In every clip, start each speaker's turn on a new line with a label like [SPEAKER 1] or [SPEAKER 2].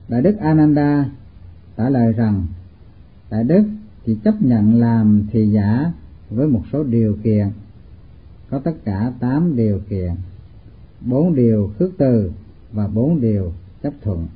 [SPEAKER 1] Đại đức Ananda trả lời rằng Đại đức chỉ chấp nhận làm thị giả với một số điều kiện, có tất cả 8 điều kiện, 4 điều khước từ và 4 điều chấp thuận.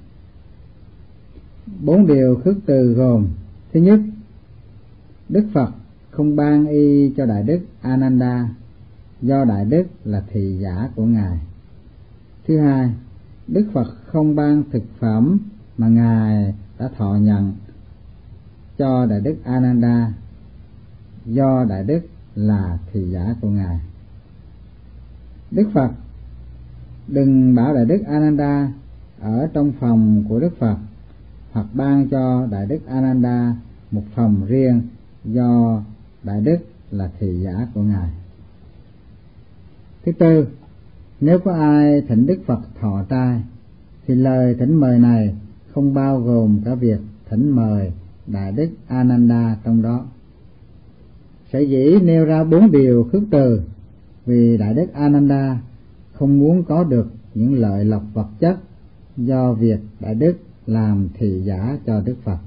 [SPEAKER 1] 4 điều khước từ gồm: thứ nhất, Đức Phật không ban y cho Đại đức Ananda do Đại đức là thị giả của Ngài. Thứ hai, Đức Phật không ban thực phẩm mà Ngài đã thọ nhận cho Đại đức Ananda do Đại đức là thị giả của Ngài. Đức Phật đừng bảo Đại đức Ananda ở trong phòng của Đức Phật, hoặc ban cho Đại đức Ananda một phòng riêng do Đại đức là thị giả của Ngài. Thứ tư, nếu có ai thỉnh Đức Phật thọ trai thì lời thỉnh mời này không bao gồm cả việc thỉnh mời Đại đức Ananda trong đó. Sở dĩ nêu ra 4 điều khước từ vì Đại đức Ananda không muốn có được những lợi lộc vật chất do việc Đại đức làm thị giả cho Đức Phật.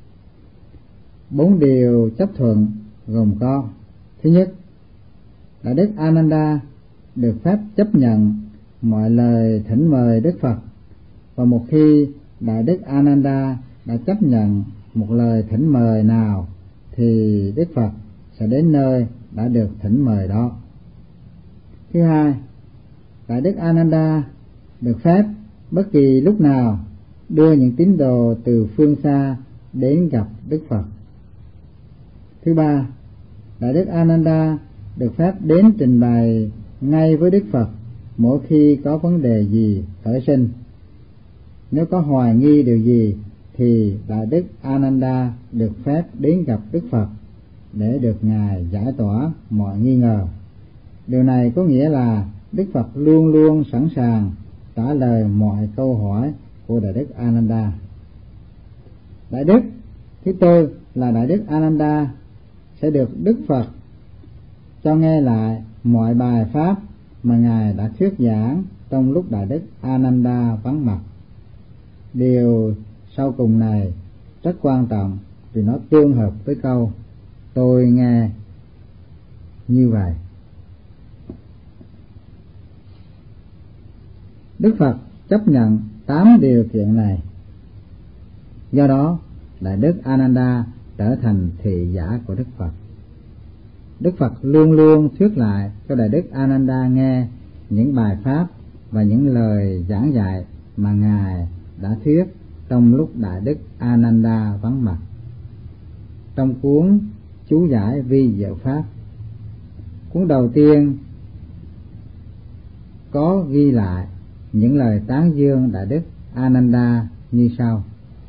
[SPEAKER 1] 4 điều chấp thuận gồm có: thứ nhất, Đại đức Ananda được phép chấp nhận mọi lời thỉnh mời Đức Phật, và một khi Đại đức Ananda đã chấp nhận một lời thỉnh mời nào thì Đức Phật sẽ đến nơi đã được thỉnh mời đó. Thứ hai, Đại đức Ananda được phép bất kỳ lúc nào đưa những tín đồ từ phương xa đến gặp Đức Phật. Thứ ba, Đại đức Ananda được phép đến trình bày ngay với Đức Phật mỗi khi có vấn đề gì khởi sinh. Nếu có hoài nghi điều gì thì Đại đức Ananda được phép đến gặp Đức Phật để được Ngài giải tỏa mọi nghi ngờ. Điều này có nghĩa là Đức Phật luôn luôn sẵn sàng trả lời mọi câu hỏi của Đại đức Ananda. Đại đức thứ tư là Đại đức Ananda sẽ được Đức Phật cho nghe lại mọi bài pháp mà Ngài đã thuyết giảng trong lúc Đại đức Ananda vắng mặt. Điều sau cùng này rất quan trọng vì nó tương hợp với câu tôi nghe như vậy. Đức Phật chấp nhận 8 điều kiện này, do đó Đại đức Ananda trở thành thị giả của Đức Phật. Đức Phật luôn luôn thuyết lại cho Đại đức Ananda nghe những bài pháp và những lời giảng dạy mà Ngài đã thuyết trong lúc Đại đức Ananda vắng mặt. Trong cuốn chú giải vi diệu pháp, cuốn đầu tiên có ghi lại những lời tán dương Đại đức Ananda như sau: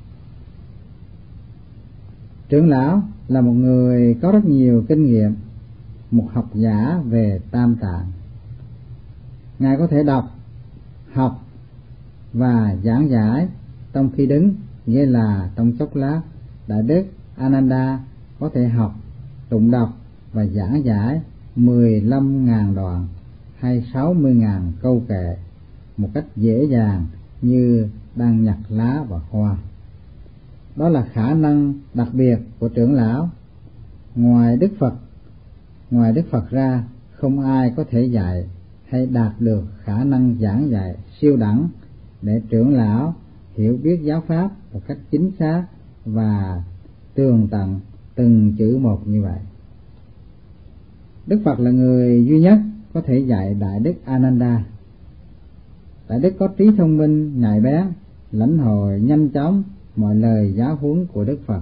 [SPEAKER 1] trưởng lão là một người có rất nhiều kinh nghiệm, một học giả về tam tạng. Ngài có thể đọc, học và giảng giải trong khi đứng, nghĩa là trong chốc lát. Đại đức Ananda có thể học, tụng đọc và giảng giải 15.000 đoạn hay 60.000 câu kệ một cách dễ dàng như đang nhặt lá và hoa. Đó là khả năng đặc biệt của trưởng lão. Ngoài Đức Phật ra, không ai có thể dạy hay đạt được khả năng giảng dạy siêu đẳng để trưởng lão hiểu biết giáo pháp một cách chính xác và tường tận từng chữ một như vậy. Đức Phật là người duy nhất có thể dạy Đại đức Ananda. Đại đức có trí thông minh nhạy bén, lãnh hội nhanh chóng mọi lời giáo huấn của Đức Phật.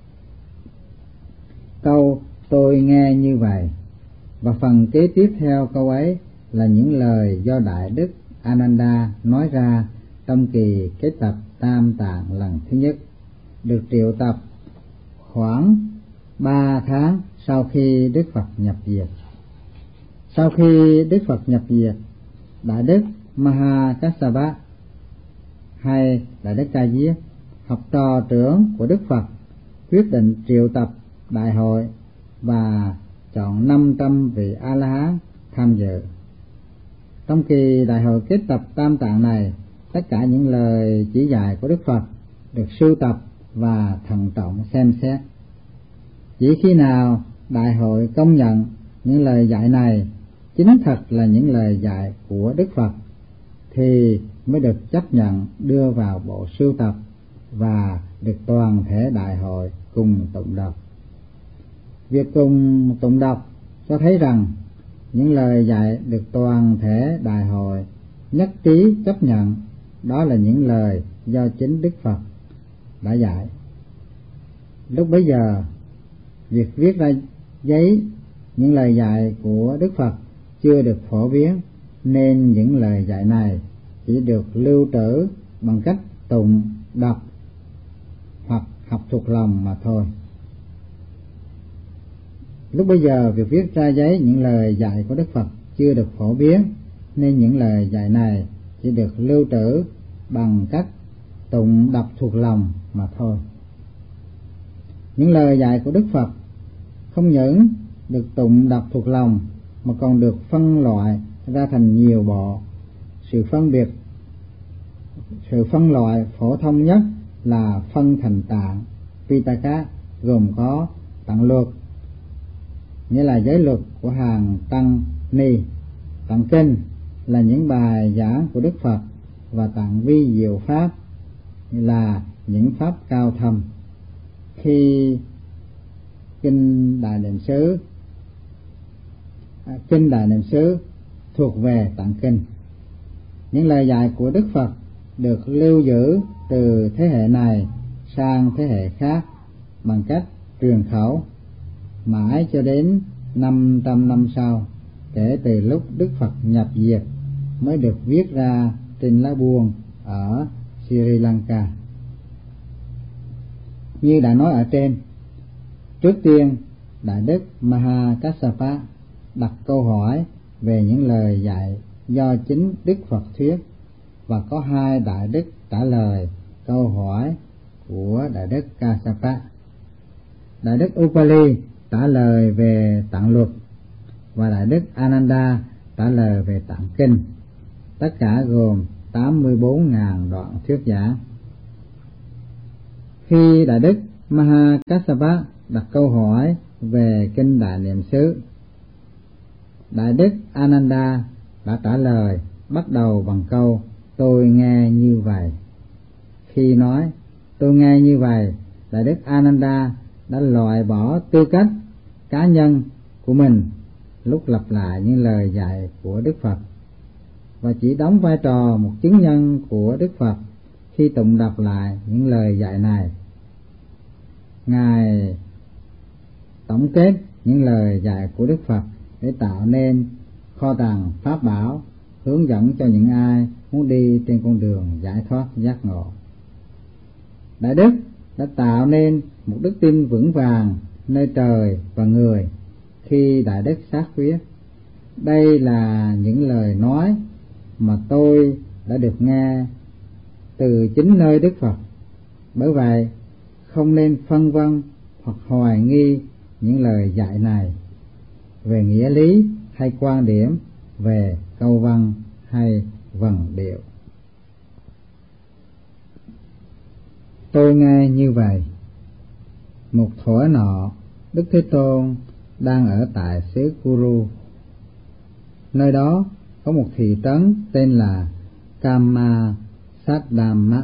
[SPEAKER 1] Câu tôi nghe như vậy và phần kế tiếp theo câu ấy là những lời do Đại đức Ananda nói ra trong kỳ kết tập Tam Tạng lần thứ nhất, được triệu tập khoảng 3 tháng sau khi Đức Phật nhập diệt. Sau khi Đức Phật nhập diệt, Đại đức Mahakassapa hay Đại đức Ca Diếp, học trò trưởng của Đức Phật, quyết định triệu tập đại hội và chọn 500 vị A-la-hán tham dự. Trong kỳ đại hội kết tập Tam Tạng này, tất cả những lời chỉ dạy của Đức Phật được sưu tập và thận trọng xem xét. Chỉ khi nào đại hội công nhận những lời dạy này chính thật là những lời dạy của Đức Phật thì mới được chấp nhận đưa vào bộ sưu tập và được toàn thể đại hội cùng tụng đọc. Việc cùng tụng đọc cho thấy rằng những lời dạy được toàn thể đại hội nhất trí chấp nhận đó là những lời do chính Đức Phật đã dạy. Lúc bấy giờ, việc viết ra giấy những lời dạy của Đức Phật chưa được phổ biến, nên những lời dạy này chỉ được lưu trữ bằng cách tụng, đọc hoặc học thuộc lòng mà thôi. Lúc bấy giờ, việc viết ra giấy những lời dạy của Đức Phật chưa được phổ biến, nên những lời dạy này chỉ được lưu trữ bằng cách tụng đọc thuộc lòng mà thôi. Những lời dạy của Đức Phật không những được tụng đọc thuộc lòng mà còn được phân loại ra thành nhiều bộ. Sự phân loại phổ thông nhất là phân thành tạng Pitaka, gồm có tạng luật, nghĩa là giới luật của hàng tăng ni, tạng kinh là những bài giảng của Đức Phật, và tạng vi diệu pháp là những pháp cao thâm. Khi kinh Đại Niệm xứ thuộc về tạng kinh. Những lời dạy của Đức Phật được lưu giữ từ thế hệ này sang thế hệ khác bằng cách truyền khẩu mãi cho đến 500 năm sau, kể từ lúc Đức Phật nhập diệt, mới được viết ra trên lá buông ở Sri Lanka. Như đã nói ở trên, trước tiên Đại Đức Maha Kassapa đặt câu hỏi về những lời dạy do chính Đức Phật thuyết, và có hai Đại Đức trả lời câu hỏi của Đại Đức Kassapa. Đại Đức Upali trả lời về tạng luật và Đại Đức Ananda trả lời về tạng kinh, tất cả gồm 84.000 đoạn thuyết giảng. Khi Đại Đức Maha Kassapa đặt câu hỏi về kinh Đại Niệm xứ, Đại Đức Ananda đã trả lời bắt đầu bằng câu "tôi nghe như vậy". Khi nói "tôi nghe như vậy", Đại Đức Ananda đã loại bỏ tư cách cá nhân của mình lúc lặp lại những lời dạy của Đức Phật, và chỉ đóng vai trò một chứng nhân của Đức Phật khi tụng đọc lại những lời dạy này. Ngài tổng kết những lời dạy của Đức Phật để tạo nên kho tàng pháp bảo hướng dẫn cho những ai muốn đi trên con đường giải thoát giác ngộ. Đại Đức đã tạo nên một đức tin vững vàng nơi trời và người khi Đại Đức xác quyết: đây là những lời nói mà tôi đã được nghe từ chính nơi Đức Phật. Bởi vậy, không nên phân vân hoặc hoài nghi những lời dạy này về nghĩa lý hay quan điểm về câu văn hay vần điệu. Tôi nghe như vậy. Một thuở nọ, Đức Thế Tôn đang ở tại xứ Kuru. Nơi đó có một thị trấn tên là Kamasadama.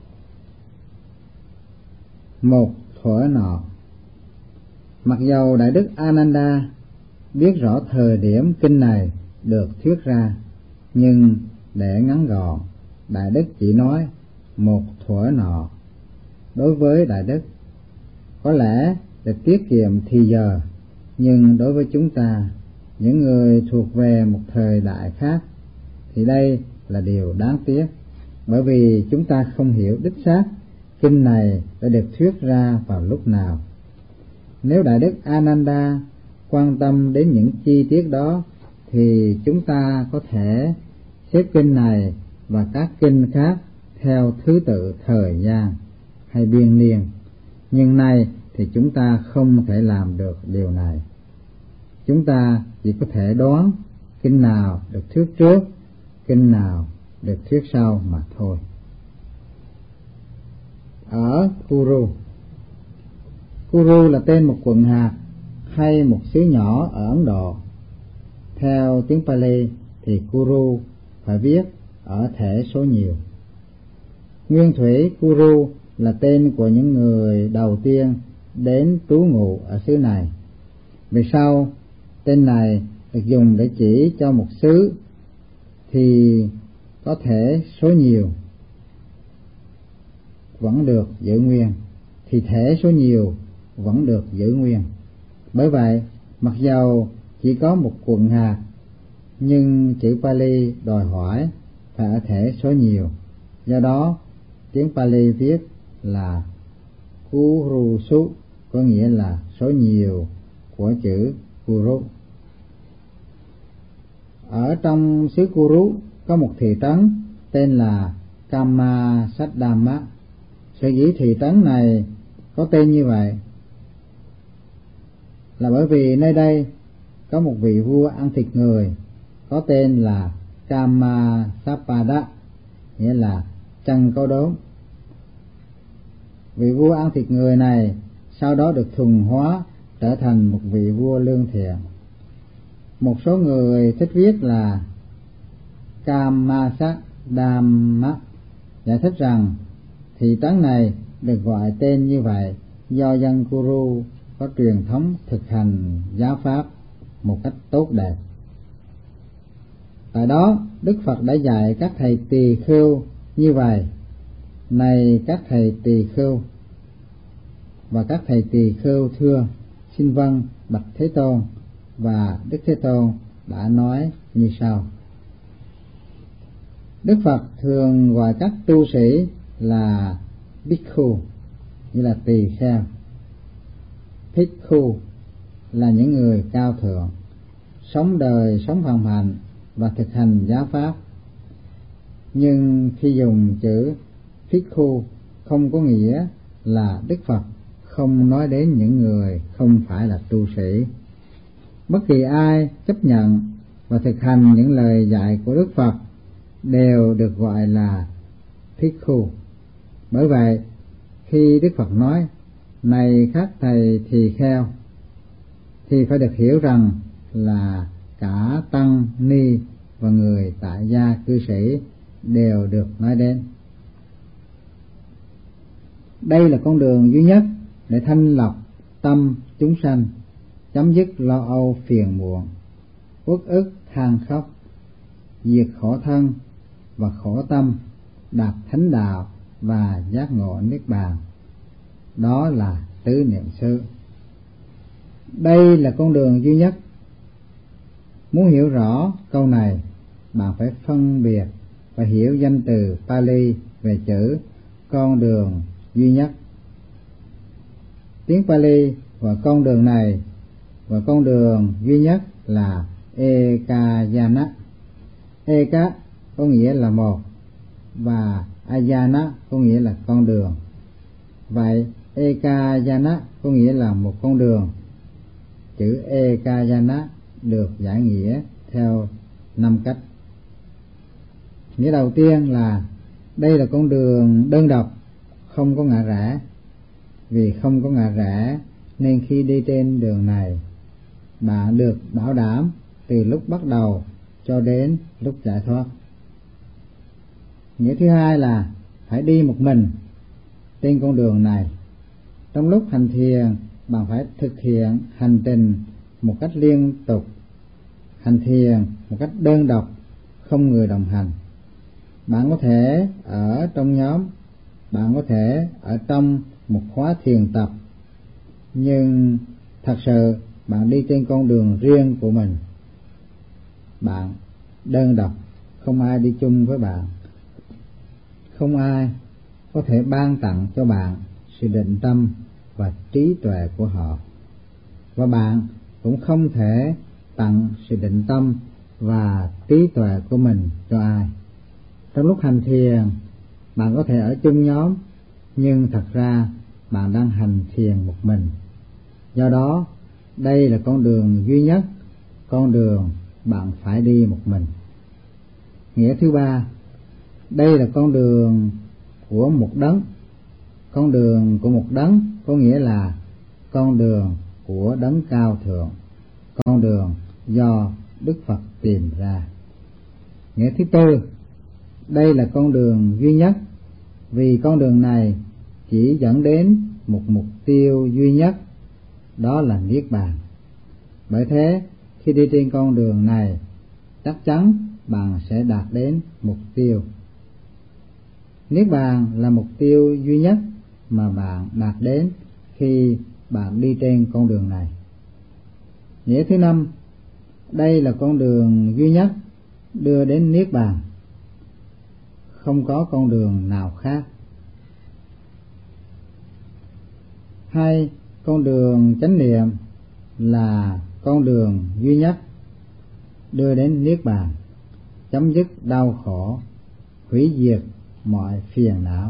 [SPEAKER 1] Một thuở nọ, mặc dầu Đại Đức Ananda biết rõ thời điểm kinh này được thuyết ra, nhưng để ngắn gọn, Đại Đức chỉ nói một thuở nọ. Đối với Đại Đức, có lẽ để tiết kiệm thì giờ, nhưng đối với chúng ta, những người thuộc về một thời đại khác, thì đây là điều đáng tiếc, bởi vì chúng ta không hiểu đích xác kinh này đã được thuyết ra vào lúc nào. Nếu Đại Đức Ananda quan tâm đến những chi tiết đó, thì chúng ta có thể xếp kinh này và các kinh khác theo thứ tự thời gian hay biên niên, nhưng nay thì chúng ta không thể làm được điều này. Chúng ta chỉ có thể đoán kinh nào được thuyết trước, kinh nào được thuyết sau mà thôi. Ở ở Kuru. Kuru là tên một quận hạt hay một xứ nhỏ ở Ấn Độ. Theo tiếng Pali thì Kuru phải viết ở thể số nhiều. Nguyên thủy Kuru là tên của những người đầu tiên đến trú ngụ ở xứ này. Về sau, tên này được dùng để chỉ cho một xứ thì có thể số nhiều vẫn được giữ nguyên, thì thể số nhiều vẫn được giữ nguyên. Bởi vậy, mặc dầu chỉ có một quận hạt, nhưng chữ Pali đòi hỏi phải ở thể số nhiều. Do đó, tiếng Pali viết là Kurusu, có nghĩa là số nhiều của chữ Kuru. Ở trong xứ Kuru có một thị trấn tên là Kamasadama. Sở dĩ thị trấn này có tên như vậy là bởi vì nơi đây có một vị vua ăn thịt người có tên là Kamasapada, nghĩa là chân có đốm. Vị vua ăn thịt người này sau đó được thuần hóa trở thành một vị vua lương thiện. Một số người thích viết là Kamasadama, giải thích rằng thị trấn này được gọi tên như vậy do dân Kuru có truyền thống thực hành giáo pháp một cách tốt đẹp. Tại đó, Đức Phật đã dạy các thầy tỳ khưu như vậy: này các thầy tỳ khưu. Và các thầy tỳ khưu thưa: xin vâng bạch Thế Tôn. Và Đức Thế Tôn đã nói như sau. Đức Phật thường gọi các tu sĩ là Bhikkhu, như là tỳ kheo. Bhikkhu là những người cao thượng, sống đời sống phàm hạnh và thực hành giáo pháp. Nhưng khi dùng chữ Bhikkhu không có nghĩa là Đức Phật không nói đến những người không phải là tu sĩ. Bất kỳ ai chấp nhận và thực hành những lời dạy của Đức Phật đều được gọi là Bhikkhu. Bởi vậy, khi Đức Phật nói này các thầy tỳ kheo thì phải được hiểu rằng là cả tăng ni và người tại gia cư sĩ đều được nói đến. Đây là con đường duy nhất để thanh lọc tâm chúng sanh, chấm dứt lo âu phiền muộn, uất ức than khóc, diệt khổ thân và khổ tâm, đạt thánh đạo và giác ngộ niết bàn. Đó là tứ niệm xứ. Đây là con đường duy nhất. Muốn hiểu rõ câu này, bạn phải phân biệt và hiểu danh từ Pali về chữ con đường duy nhất. Tiếng Pali và con đường này và con đường duy nhất là Ekayana. Eka có nghĩa là một và Ayana có nghĩa là con đường. Vậy Ekayana có nghĩa là một con đường. Chữ Ekayana được giải nghĩa theo 5 cách. Nghĩa đầu tiên là đây là con đường đơn độc, không có ngã rẽ. Vì không có ngã rẽ nên khi đi trên đường này, bạn được bảo đảm từ lúc bắt đầu cho đến lúc giải thoát. Nghĩa thứ hai là phải đi một mình trên con đường này. Trong lúc hành thiền, bạn phải thực hiện hành trình một cách liên tục, hành thiền một cách đơn độc, không người đồng hành. Bạn có thể ở trong nhóm, bạn có thể ở trong một khóa thiền tập, nhưng thật sự bạn đi trên con đường riêng của mình. Bạn đơn độc, không ai đi chung với bạn. Không ai có thể ban tặng cho bạn sự định tâm và trí tuệ của họ, và bạn cũng không thể tặng sự định tâm và trí tuệ của mình cho ai. Trong lúc hành thiền, bạn có thể ở chung nhóm, nhưng thật ra bạn đang hành thiền một mình. Do đó, đây là con đường duy nhất, con đường bạn phải đi một mình. Nghĩa thứ ba, đây là con đường của một đấng Con đường của một đấng có nghĩa là con đường của đấng cao thượng, con đường do Đức Phật tìm ra. Nghĩa thứ tư, đây là con đường duy nhất, vì con đường này chỉ dẫn đến một mục tiêu duy nhất, đó là Niết Bàn. Bởi thế, khi đi trên con đường này, chắc chắn bạn sẽ đạt đến mục tiêu. Niết Bàn là mục tiêu duy nhất mà bạn đạt đến khi bạn đi trên con đường này. Nghĩa thứ năm, đây là con đường duy nhất đưa đến Niết Bàn, không có con đường nào khác. Hai, con đường chánh niệm là con đường duy nhất đưa đến Niết Bàn, chấm dứt đau khổ, hủy diệt mọi phiền não,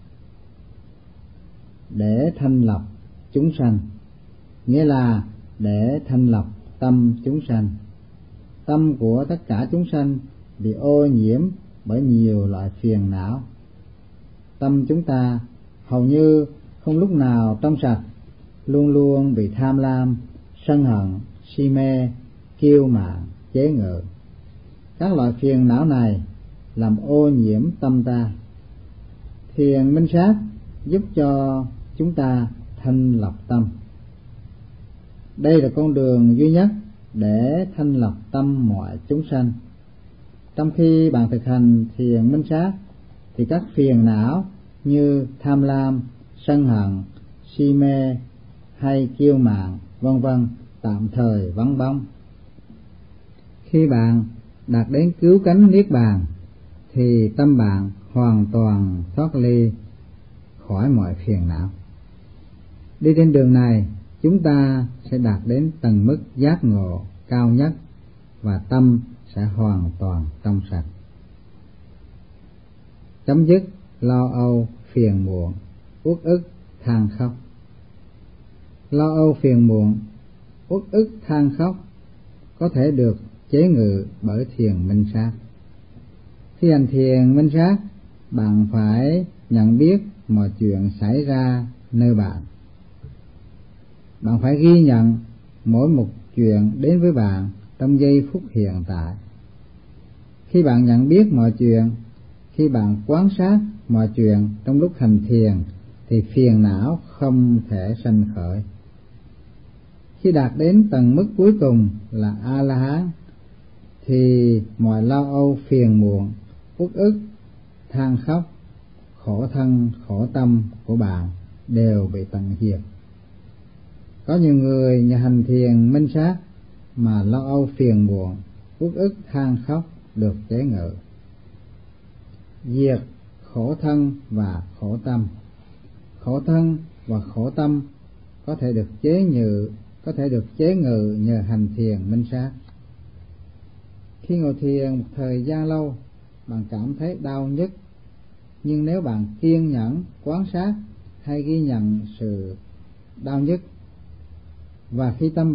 [SPEAKER 1] để thanh lọc chúng sanh, nghĩa là để thanh lọc tâm chúng sanh. Tâm của tất cả chúng sanh bị ô nhiễm bởi nhiều loại phiền não. Tâm chúng ta hầu như không lúc nào trong sạch, luôn luôn bị tham lam, sân hận, si mê, kiêu mạn, chế ngự. Các loại phiền não này làm ô nhiễm tâm ta. Thiền minh sát giúp cho chúng ta thanh lọc tâm. Đây là con đường duy nhất để thanh lọc tâm mọi chúng sanh. Trong khi bạn thực hành thiền minh sát thì các phiền não như tham lam, sân hận, si mê hay kiêu mạn vân vân tạm thời vắng bóng. Khi bạn đạt đến cứu cánh Niết Bàn thì tâm bạn hoàn toàn thoát ly khỏi mọi phiền não. Đi trên đường này, chúng ta sẽ đạt đến tầng mức giác ngộ cao nhất và tâm sẽ hoàn toàn trong sạch. Chấm dứt lo âu, phiền muộn, uất ức, than khóc. Lo âu, phiền muộn, uất ức, than khóc có thể được chế ngự bởi thiền minh sát. Khi hành thiền minh sát, bạn phải nhận biết mọi chuyện xảy ra nơi bạn. Bạn phải ghi nhận mỗi một chuyện đến với bạn trong giây phút hiện tại. Khi bạn nhận biết mọi chuyện, khi bạn quan sát mọi chuyện trong lúc hành thiền thì phiền não không thể sanh khởi. Khi đạt đến tầng mức cuối cùng là A-la-hán thì mọi lo âu, phiền muộn, uất ức, than khóc, khổ thân, khổ tâm của bạn đều bị tận diệt. Có nhiều người nhờ hành thiền minh sát mà lo âu, phiền muộn, uất ức, than khóc được chế ngự. Diệt khổ thân và khổ tâm. Khổ thân và khổ tâm có thể được chế ngự nhờ hành thiền minh sát. Khi ngồi thiền một thời gian lâu, bạn cảm thấy đau nhức, nhưng nếu bạn kiên nhẫn quan sát hay ghi nhận sự đau nhức, và khi tâm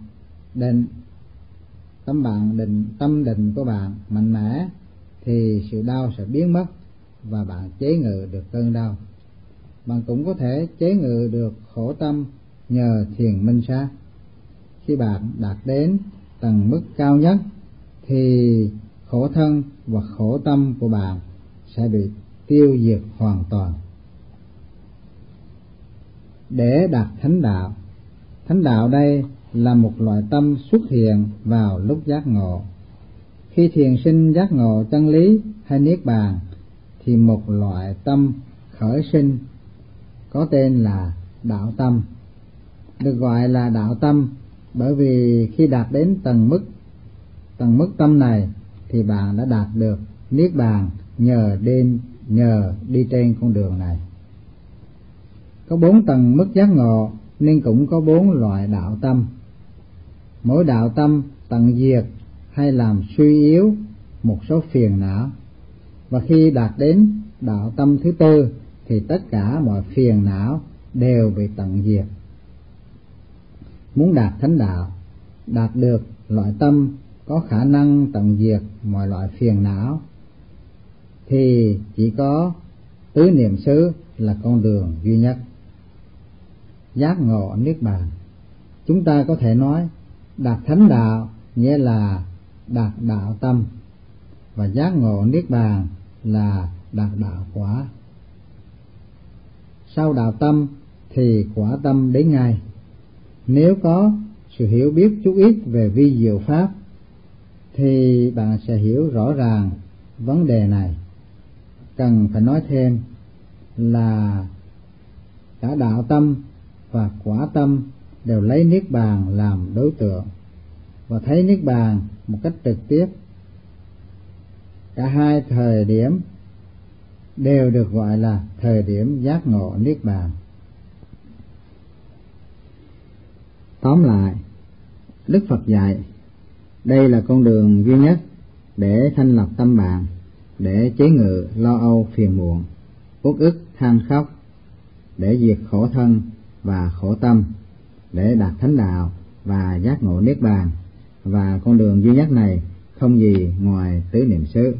[SPEAKER 1] định của bạn mạnh mẽ thì sự đau sẽ biến mất và bạn chế ngự được cơn đau. Bạn cũng có thể chế ngự được khổ tâm nhờ thiền minh sát. Khi bạn đạt đến tầng mức cao nhất thì khổ thân và khổ tâm của bạn sẽ bị tiêu diệt hoàn toàn. Để đạt thánh đạo, thánh đạo đây là một loại tâm xuất hiện vào lúc giác ngộ. Khi thiền sinh giác ngộ chân lý hay Niết Bàn thì một loại tâm khởi sinh có tên là đạo tâm. Được gọi là đạo tâm bởi vì khi đạt đến tầng mức tâm này thì bạn đã đạt được Niết Bàn nhờ đi trên con đường này. Có 4 tầng mức giác ngộ nên cũng có 4 loại đạo tâm. Mỗi đạo tâm tận diệt hay làm suy yếu một số phiền não. Và khi đạt đến đạo tâm thứ 4 thì tất cả mọi phiền não đều bị tận diệt. Muốn đạt thánh đạo, đạt được loại tâm có khả năng tận diệt mọi loại phiền não thì chỉ có tứ niệm xứ là con đường duy nhất. Giác ngộ niết bàn, chúng ta có thể nói đạt thánh đạo nghĩa là đạt đạo tâm, và giác ngộ niết bàn là đạt đạo quả. Sau đạo tâm thì quả tâm đến ngay. Nếu có sự hiểu biết chút ít về vi diệu pháp thì bạn sẽ hiểu rõ ràng vấn đề này. Cần phải nói thêm là cả đạo tâm và quả tâm đều lấy niết bàn làm đối tượng và thấy niết bàn một cách trực tiếp. Cả hai thời điểm đều được gọi là thời điểm giác ngộ niết bàn. Tóm lại, Đức Phật dạy đây là con đường duy nhất để thanh lọc tâm bạn, để chế ngự lo âu phiền muộn, uất ức than khóc, để diệt khổ thân và khổ tâm, để đạt thánh đạo và giác ngộ niết bàn. Và con đường duy nhất này không gì ngoài tứ niệm xứ.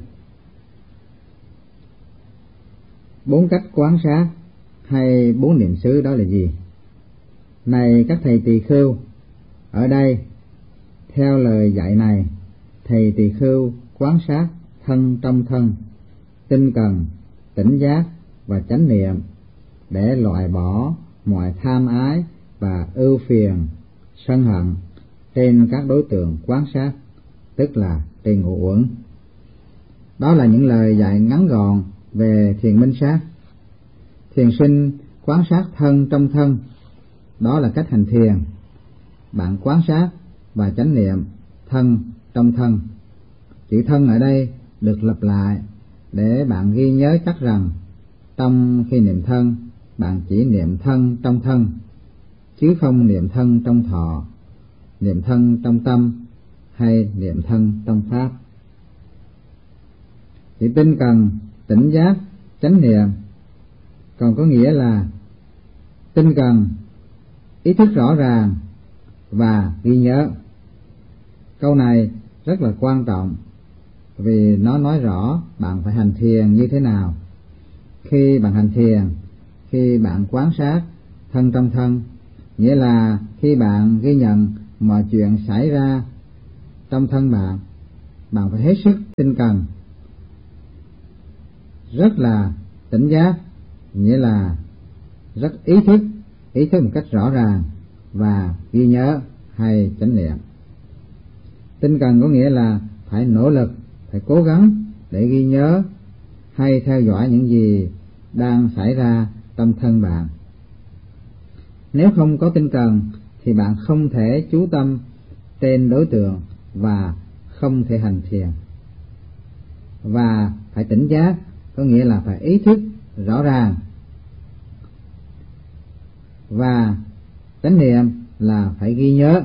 [SPEAKER 1] 4 cách quán sát hay 4 niệm xứ đó là gì? Này các thầy tỳ khưu, ở đây theo lời dạy này, thầy tỳ khưu quán sát thân trong thân, tinh cần, tỉnh giác và chánh niệm để loại bỏ mọi tham ái và ưu phiền, sân hận trên các đối tượng quán sát, tức là trên ngũ uẩn. Đó là những lời dạy ngắn gọn về thiền minh sát. Thiền sinh quán sát thân trong thân, đó là cách hành thiền. Bạn quan sát và chánh niệm thân trong thân. Chữ thân ở đây được lặp lại để bạn ghi nhớ chắc rằng trong khi niệm thân, bạn chỉ niệm thân trong thân, chứ không niệm thân trong thọ, niệm thân trong tâm hay niệm thân trong pháp. Chữ tinh cần, tỉnh giác, chánh niệm còn có nghĩa là tinh cần, ý thức rõ ràng và ghi nhớ. Câu này rất là quan trọng vì nó nói rõ bạn phải hành thiền như thế nào. Khi bạn hành thiền, khi bạn quan sát thân trong thân, nghĩa là khi bạn ghi nhận mọi chuyện xảy ra trong thân bạn, bạn phải hết sức tinh cần, rất là tỉnh giác, nghĩa là rất ý thức một cách rõ ràng và ghi nhớ hay chánh niệm. Tinh cần có nghĩa là phải nỗ lực, phải cố gắng để ghi nhớ hay theo dõi những gì đang xảy ra trong thân bạn. Nếu không có tinh cần thì bạn không thể chú tâm trên đối tượng và không thể hành thiền. Và phải tỉnh giác có nghĩa là phải ý thức rõ ràng, và chánh niệm là phải ghi nhớ.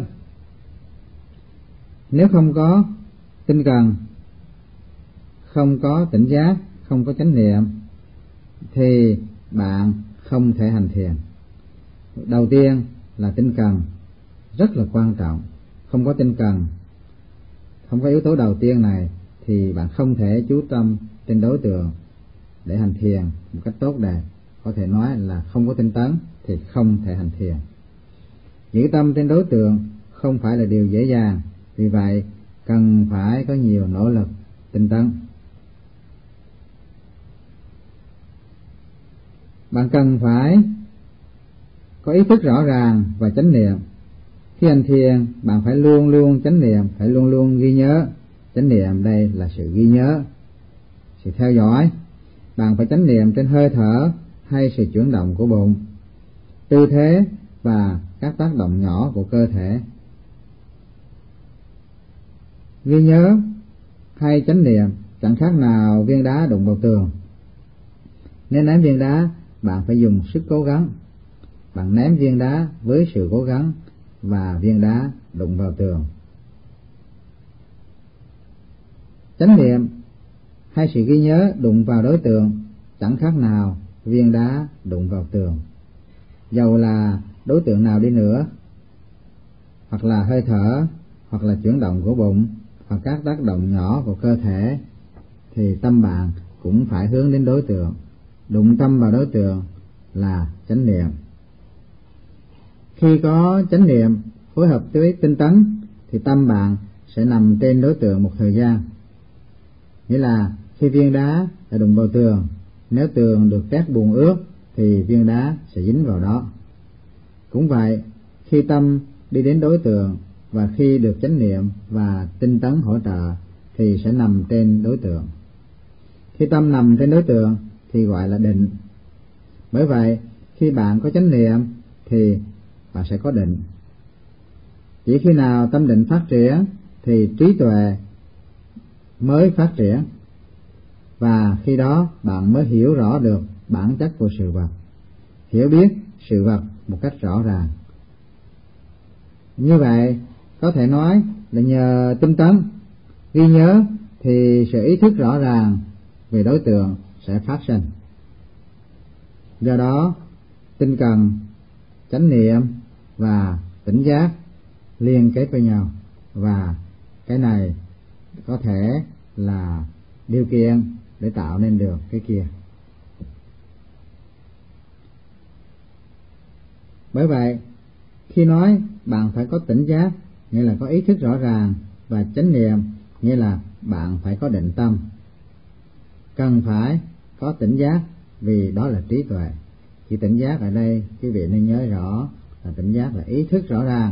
[SPEAKER 1] Nếu không có tinh cần, không có tỉnh giác, không có chánh niệm thì bạn không thể hành thiền. Đầu tiên là tinh cần, rất là quan trọng. Không có tinh cần, không có yếu tố đầu tiên này thì bạn không thể chú tâm trên đối tượng để hành thiền một cách tốt đẹp. Có thể nói là không có tinh tấn thì không thể hành thiền. Giữ tâm trên đối tượng không phải là điều dễ dàng, vì vậy cần phải có nhiều nỗ lực tinh tấn. Bạn cần phải có ý thức rõ ràng và chánh niệm. Khi hành thiền, bạn phải luôn luôn chánh niệm, phải luôn luôn ghi nhớ. Chánh niệm đây là sự ghi nhớ, sự theo dõi. Bạn phải chánh niệm trên hơi thở hay sự chuyển động của bụng, tư thế và các tác động nhỏ của cơ thể. Ghi nhớ hay chánh niệm chẳng khác nào viên đá đụng vào tường. Nếu ném viên đá, bạn phải dùng sức cố gắng. Bạn ném viên đá với sự cố gắng và viên đá đụng vào tường. Chánh niệm hay sự ghi nhớ đụng vào đối tượng chẳng khác nào viên đá đụng vào tường. Dầu là đối tượng nào đi nữa, hoặc là hơi thở, hoặc là chuyển động của bụng, hoặc các tác động nhỏ của cơ thể, thì tâm bạn cũng phải hướng đến đối tượng. Đụng tâm vào đối tượng là chánh niệm. Khi có chánh niệm phối hợp với tinh tấn thì tâm bạn sẽ nằm trên đối tượng một thời gian. Nghĩa là khi viên đá đã đụng vào tường, nếu tường được trét bùn ướt thì viên đá sẽ dính vào đó. Cũng vậy, khi tâm đi đến đối tượng và khi được chánh niệm và tinh tấn hỗ trợ thì sẽ nằm trên đối tượng. Khi tâm nằm trên đối tượng thì gọi là định. Bởi vậy, khi bạn có chánh niệm thì bạn sẽ có định. Chỉ khi nào tâm định phát triển thì trí tuệ mới phát triển, và khi đó bạn mới hiểu rõ được bản chất của sự vật, hiểu biết sự vật một cách rõ ràng. Như vậy, có thể nói là nhờ tinh tấn, ghi nhớ thì sự ý thức rõ ràng về đối tượng sẽ phát sinh. Do đó, tinh cần, chánh niệm và tỉnh giác liên kết với nhau, và cái này có thể là điều kiện để tạo nên được cái kia. Bởi vậy, khi nói bạn phải có tỉnh giác, nghĩa là có ý thức rõ ràng, và chánh niệm, nghĩa là bạn phải có định tâm. Cần phải có tỉnh giác vì đó là trí tuệ. Chỉ tỉnh giác ở đây quý vị nên nhớ rõ là tỉnh giác là ý thức rõ ràng.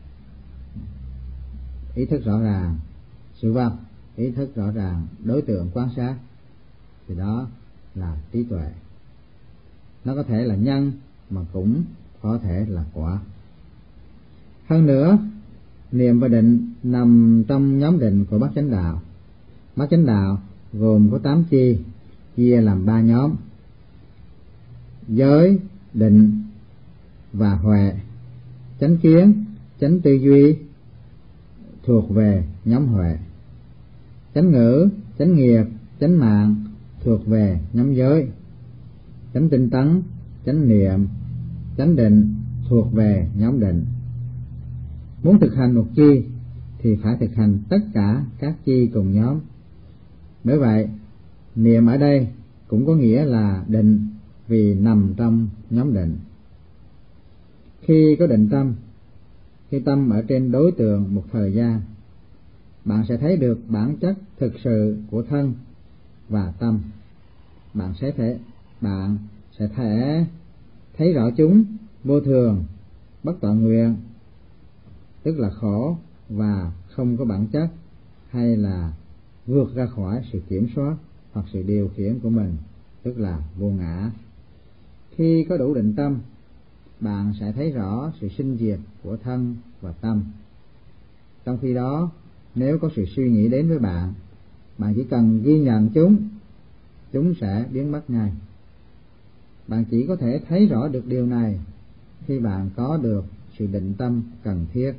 [SPEAKER 1] Ý thức rõ ràng sự vật, ý thức rõ ràng đối tượng quan sát, thì đó là trí tuệ. Nó có thể là nhân mà cũng có thể là quả. Hơn nữa, niệm và định nằm trong nhóm định của bát chánh đạo. Bát chánh đạo gồm có 8 chi, chia làm 3 nhóm: giới, định và huệ. Chánh kiến, chánh tư duy thuộc về nhóm huệ. Chánh ngữ, chánh nghiệp, chánh mạng thuộc về nhóm giới. Chánh tinh tấn, chánh niệm, chánh định thuộc về nhóm định. Muốn thực hành một chi thì phải thực hành tất cả các chi cùng nhóm. Bởi vậy, niệm ở đây cũng có nghĩa là định, vì nằm trong nhóm định. Khi có định tâm, khi tâm ở trên đối tượng một thời gian, bạn sẽ thấy được bản chất thực sự của thân và tâm. Bạn sẽ thể thấy rõ chúng vô thường, bất tọa nguyện, tức là khổ và không có bản chất, hay là vượt ra khỏi sự kiểm soát hoặc sự điều khiển của mình, tức là vô ngã. Khi có đủ định tâm, bạn sẽ thấy rõ sự sinh diệt của thân và tâm. Trong khi đó, nếu có sự suy nghĩ đến với bạn, bạn chỉ cần ghi nhận chúng sẽ biến mất ngay. Bạn chỉ có thể thấy rõ được điều này khi bạn có được sự định tâm cần thiết.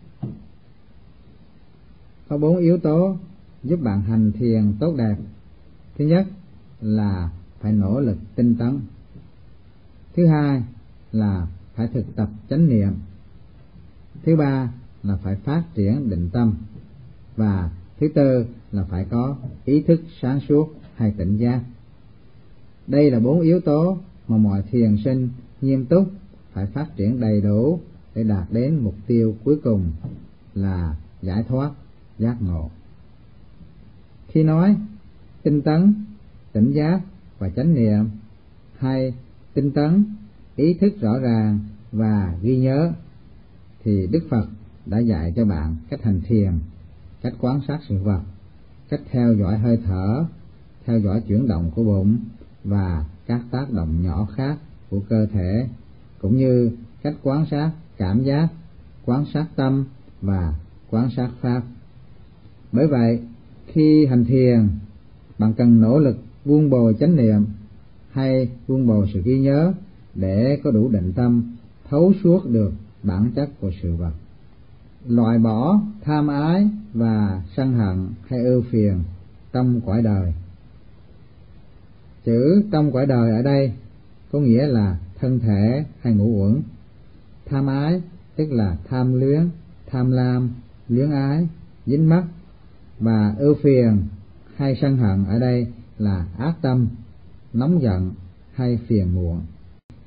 [SPEAKER 1] Có 4 yếu tố giúp bạn hành thiền tốt đẹp. Thứ nhất là phải nỗ lực tinh tấn. Thứ hai là phải thực tập chánh niệm. Thứ ba là phải phát triển định tâm. Và thứ tư là phải có ý thức sáng suốt hay tỉnh giác. Đây là 4 yếu tố mà mọi thiền sinh nghiêm túc phải phát triển đầy đủ để đạt đến mục tiêu cuối cùng là giải thoát, giác ngộ. Khi nói tinh tấn, tỉnh giác và chánh niệm, hay tinh tấn, ý thức rõ ràng và ghi nhớ, thì Đức Phật đã dạy cho bạn cách hành thiền, cách quan sát sự vật, cách theo dõi hơi thở, theo dõi chuyển động của bụng và các tác động nhỏ khác của cơ thể, cũng như cách quan sát cảm giác, quan sát tâm và quan sát pháp. Bởi vậy, khi hành thiền, bạn cần nỗ lực vun bồi chánh niệm hay vun bồi sự ghi nhớ để có đủ định tâm thấu suốt được bản chất của sự vật, loại bỏ tham ái và sân hận hay ưu phiền trong cõi đời. Chữ trong cõi đời ở đây có nghĩa là thân thể hay ngũ uẩn. Tham ái tức là tham luyến, tham lam, luyến ái, dính mắc, và ưu phiền hay sân hận ở đây là ác tâm, nóng giận hay phiền muộn.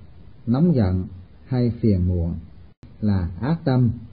[SPEAKER 1] nóng giận hay phiền muộn là ác tâm